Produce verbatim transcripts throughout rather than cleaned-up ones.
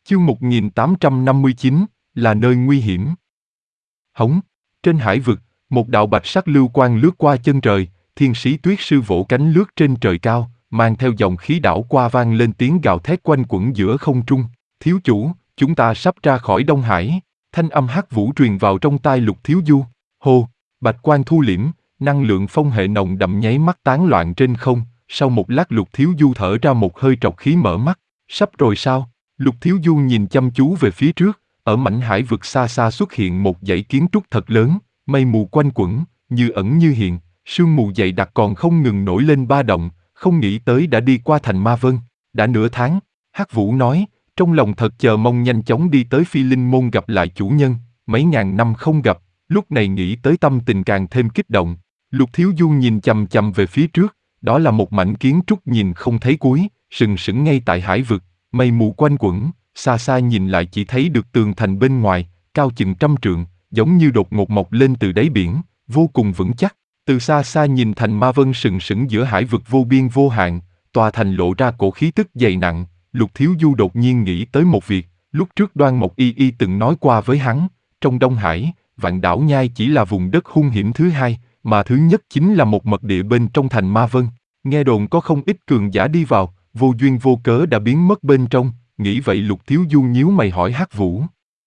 Chương một nghìn tám trăm năm mươi chín, là nơi nguy hiểm. Hống, trên hải vực, một đạo bạch sắc lưu quang lướt qua chân trời, thiên sĩ tuyết sư vỗ cánh lướt trên trời cao, mang theo dòng khí đảo qua vang lên tiếng gào thét quanh quẩn giữa không trung. Thiếu chủ, chúng ta sắp ra khỏi Đông Hải. Thanh âm hắc vũ truyền vào trong tai Lục Thiếu Du. Hô, bạch quang thu liễm, năng lượng phong hệ nồng đậm nháy mắt tán loạn trên không. Sau một lát Lục Thiếu Du thở ra một hơi trọc khí mở mắt. Sắp rồi sao? Lục Thiếu Du nhìn chăm chú về phía trước, ở mảnh hải vực xa xa xuất hiện một dãy kiến trúc thật lớn, mây mù quanh quẩn, như ẩn như hiện, sương mù dày đặc còn không ngừng nổi lên ba động, không nghĩ tới đã đi qua thành Ma Vân, đã nửa tháng. Hắc Vũ nói, trong lòng thật chờ mong nhanh chóng đi tới Phi Linh Môn gặp lại chủ nhân, mấy ngàn năm không gặp, lúc này nghĩ tới tâm tình càng thêm kích động. Lục Thiếu Du nhìn chằm chằm về phía trước, đó là một mảnh kiến trúc nhìn không thấy cuối, sừng sững ngay tại hải vực. Mây mù quanh quẩn, xa xa nhìn lại chỉ thấy được tường thành bên ngoài, cao chừng trăm trượng, giống như đột ngột mọc lên từ đáy biển, vô cùng vững chắc. Từ xa xa nhìn thành Ma Vân sừng sững giữa hải vực vô biên vô hạn, tòa thành lộ ra cổ khí tức dày nặng. Lục Thiếu Du đột nhiên nghĩ tới một việc, lúc trước Đoan Mộc Y Y từng nói qua với hắn, trong Đông Hải, Vạn Đảo Nhai chỉ là vùng đất hung hiểm thứ hai, mà thứ nhất chính là một mật địa bên trong thành Ma Vân. Nghe đồn có không ít cường giả đi vào, vô duyên vô cớ đã biến mất bên trong. Nghĩ vậy Lục Thiếu Du nhíu mày hỏi Hắc Vũ.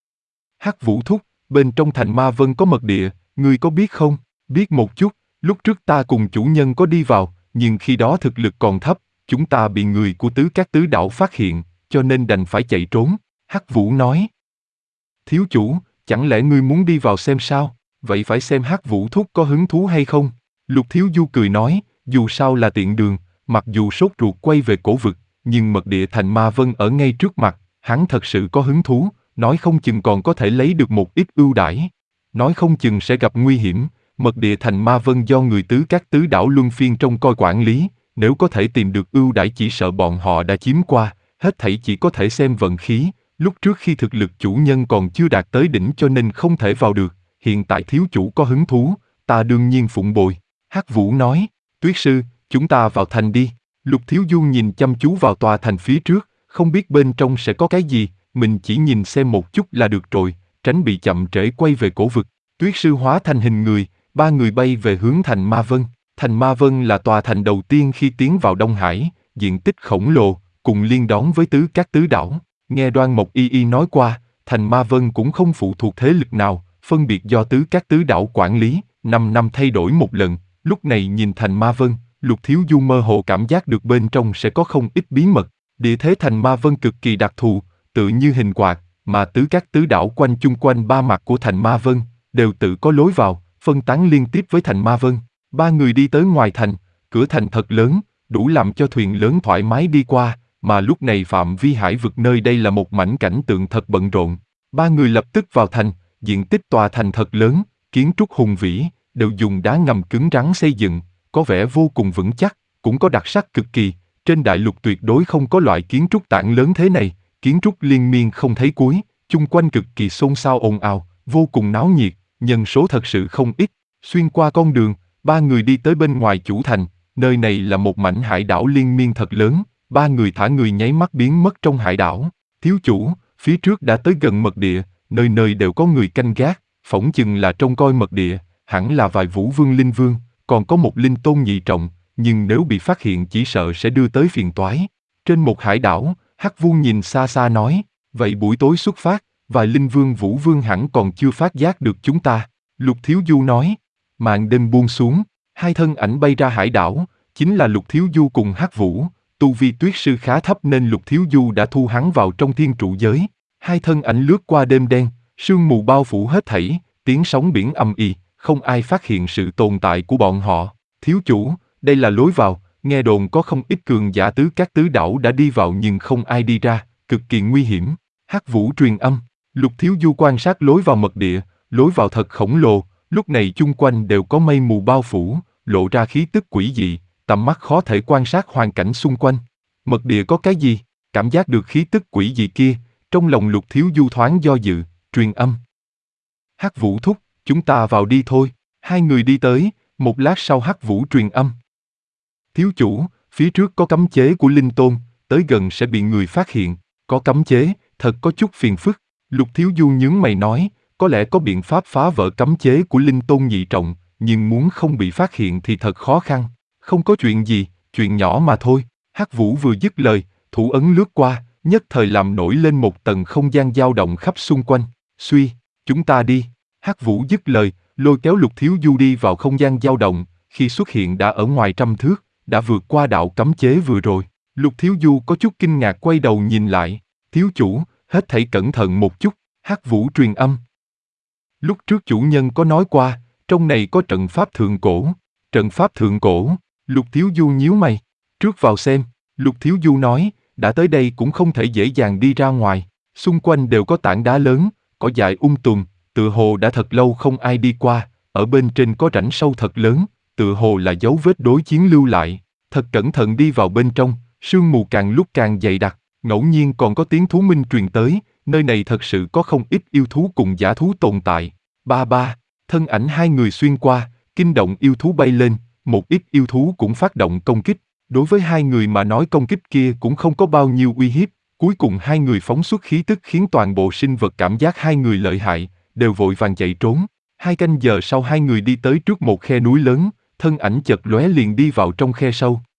Hắc Vũ thúc, bên trong thành Ma Vân có mật địa, ngươi có biết không? Biết một chút, lúc trước ta cùng chủ nhân có đi vào, nhưng khi đó thực lực còn thấp, chúng ta bị người của Tứ Các Tứ Đảo phát hiện, cho nên đành phải chạy trốn. Hắc Vũ nói. Thiếu chủ, chẳng lẽ ngươi muốn đi vào xem sao? Vậy phải xem Hắc Vũ thúc có hứng thú hay không? Lục Thiếu Du cười nói, dù sao là tiện đường, mặc dù sốt ruột quay về cổ vực, nhưng mật địa thành Ma Vân ở ngay trước mặt, hắn thật sự có hứng thú, nói không chừng còn có thể lấy được một ít ưu đãi. Nói không chừng sẽ gặp nguy hiểm, mật địa thành Ma Vân do người Tứ Các Tứ Đảo luân phiên trông coi quản lý, nếu có thể tìm được ưu đãi chỉ sợ bọn họ đã chiếm qua, hết thảy chỉ có thể xem vận khí, lúc trước khi thực lực chủ nhân còn chưa đạt tới đỉnh cho nên không thể vào được, hiện tại thiếu chủ có hứng thú, ta đương nhiên phụng bồi. Hắc Vũ nói, Tuyết sư, chúng ta vào thành đi. Lục Thiếu Du nhìn chăm chú vào tòa thành phía trước, không biết bên trong sẽ có cái gì, mình chỉ nhìn xem một chút là được rồi, tránh bị chậm trễ quay về cổ vực. Tuyết sư hóa thành hình người, ba người bay về hướng thành Ma Vân. Thành Ma Vân là tòa thành đầu tiên khi tiến vào Đông Hải, diện tích khổng lồ, cùng liên đón với Tứ Các Tứ Đảo. Nghe Đoan Mộc Y Y nói qua, thành Ma Vân cũng không phụ thuộc thế lực nào, phân biệt do Tứ Các Tứ Đảo quản lý, năm năm thay đổi một lần. Lúc này nhìn thành Ma Vân, Lục Thiếu Du mơ hồ cảm giác được bên trong sẽ có không ít bí mật. Địa thế thành Ma Vân cực kỳ đặc thù, tự như hình quạt, mà Tứ Các Tứ Đảo quanh chung quanh ba mặt của thành Ma Vân đều tự có lối vào, phân tán liên tiếp với thành Ma Vân. Ba người đi tới ngoài thành, cửa thành thật lớn, đủ làm cho thuyền lớn thoải mái đi qua, mà lúc này phạm vi hải vực nơi đây là một mảnh cảnh tượng thật bận rộn. Ba người lập tức vào thành, diện tích tòa thành thật lớn, kiến trúc hùng vĩ, đều dùng đá ngầm cứng rắn xây dựng, có vẻ vô cùng vững chắc, cũng có đặc sắc cực kỳ. Trên đại lục tuyệt đối không có loại kiến trúc tảng lớn thế này, kiến trúc liên miên không thấy cuối, chung quanh cực kỳ xôn xao ồn ào, vô cùng náo nhiệt, nhân số thật sự không ít. Xuyên qua con đường, ba người đi tới bên ngoài chủ thành, nơi này là một mảnh hải đảo liên miên thật lớn, ba người thả người nháy mắt biến mất trong hải đảo. Thiếu chủ, phía trước đã tới gần mật địa, nơi nơi đều có người canh gác, phỏng chừng là trông coi mật địa, hẳn là vài vũ vương linh vương, còn có một linh tôn nhị trọng, nhưng nếu bị phát hiện chỉ sợ sẽ đưa tới phiền toái. Trên một hải đảo, Hắc Vu nhìn xa xa nói, vậy buổi tối xuất phát, vài linh vương vũ vương hẳn còn chưa phát giác được chúng ta. Lục Thiếu Du nói, màn đêm buông xuống, hai thân ảnh bay ra hải đảo, chính là Lục Thiếu Du cùng Hắc Vũ. Tu vi Tuyết sư khá thấp nên Lục Thiếu Du đã thu hắn vào trong thiên trụ giới. Hai thân ảnh lướt qua đêm đen, sương mù bao phủ hết thảy, tiếng sóng biển ầm ĩ, không ai phát hiện sự tồn tại của bọn họ. Thiếu chủ, đây là lối vào, nghe đồn có không ít cường giả Tứ Các Tứ Đảo đã đi vào nhưng không ai đi ra, cực kỳ nguy hiểm. Hắc Vũ truyền âm, Lục Thiếu Du quan sát lối vào mật địa, lối vào thật khổng lồ, lúc này chung quanh đều có mây mù bao phủ, lộ ra khí tức quỷ dị, tầm mắt khó thể quan sát hoàn cảnh xung quanh. Mật địa có cái gì? Cảm giác được khí tức quỷ dị kia, trong lòng Lục Thiếu Du thoáng do dự, truyền âm. Hắc Vũ thúc, chúng ta vào đi thôi. Hai người đi tới, một lát sau Hắc Vũ truyền âm. Thiếu chủ, phía trước có cấm chế của linh tôn, tới gần sẽ bị người phát hiện. Có cấm chế, thật có chút phiền phức. Lục Thiếu Du nhướng mày nói, có lẽ có biện pháp phá vỡ cấm chế của linh tôn nhị trọng, nhưng muốn không bị phát hiện thì thật khó khăn. Không có chuyện gì, chuyện nhỏ mà thôi. Hắc Vũ vừa dứt lời, thủ ấn lướt qua, nhất thời làm nổi lên một tầng không gian dao động khắp xung quanh. Suy, chúng ta đi. Hắc Vũ dứt lời, lôi kéo Lục Thiếu Du đi vào không gian dao động, khi xuất hiện đã ở ngoài trăm thước, đã vượt qua đạo cấm chế vừa rồi. Lục Thiếu Du có chút kinh ngạc quay đầu nhìn lại, thiếu chủ, hết thảy cẩn thận một chút. Hắc Vũ truyền âm. Lúc trước chủ nhân có nói qua, trong này có trận pháp thượng cổ. Trận pháp thượng cổ, Lục Thiếu Du nhíu mày. Trước vào xem, Lục Thiếu Du nói, đã tới đây cũng không thể dễ dàng đi ra ngoài. Xung quanh đều có tảng đá lớn, cỏ dại um tùm, tựa hồ đã thật lâu không ai đi qua. Ở bên trên có rãnh sâu thật lớn, tựa hồ là dấu vết đối chiến lưu lại. Thật cẩn thận đi vào bên trong, sương mù càng lúc càng dày đặc, ngẫu nhiên còn có tiếng thú minh truyền tới, nơi này thật sự có không ít yêu thú cùng dã thú tồn tại. Ba ba, thân ảnh hai người xuyên qua, kinh động yêu thú bay lên, một ít yêu thú cũng phát động công kích. Đối với hai người mà nói công kích kia cũng không có bao nhiêu uy hiếp, cuối cùng hai người phóng xuất khí tức khiến toàn bộ sinh vật cảm giác hai người lợi hại, đều vội vàng chạy trốn. Hai canh giờ sau hai người đi tới trước một khe núi lớn, thân ảnh chợt lóe liền đi vào trong khe sâu.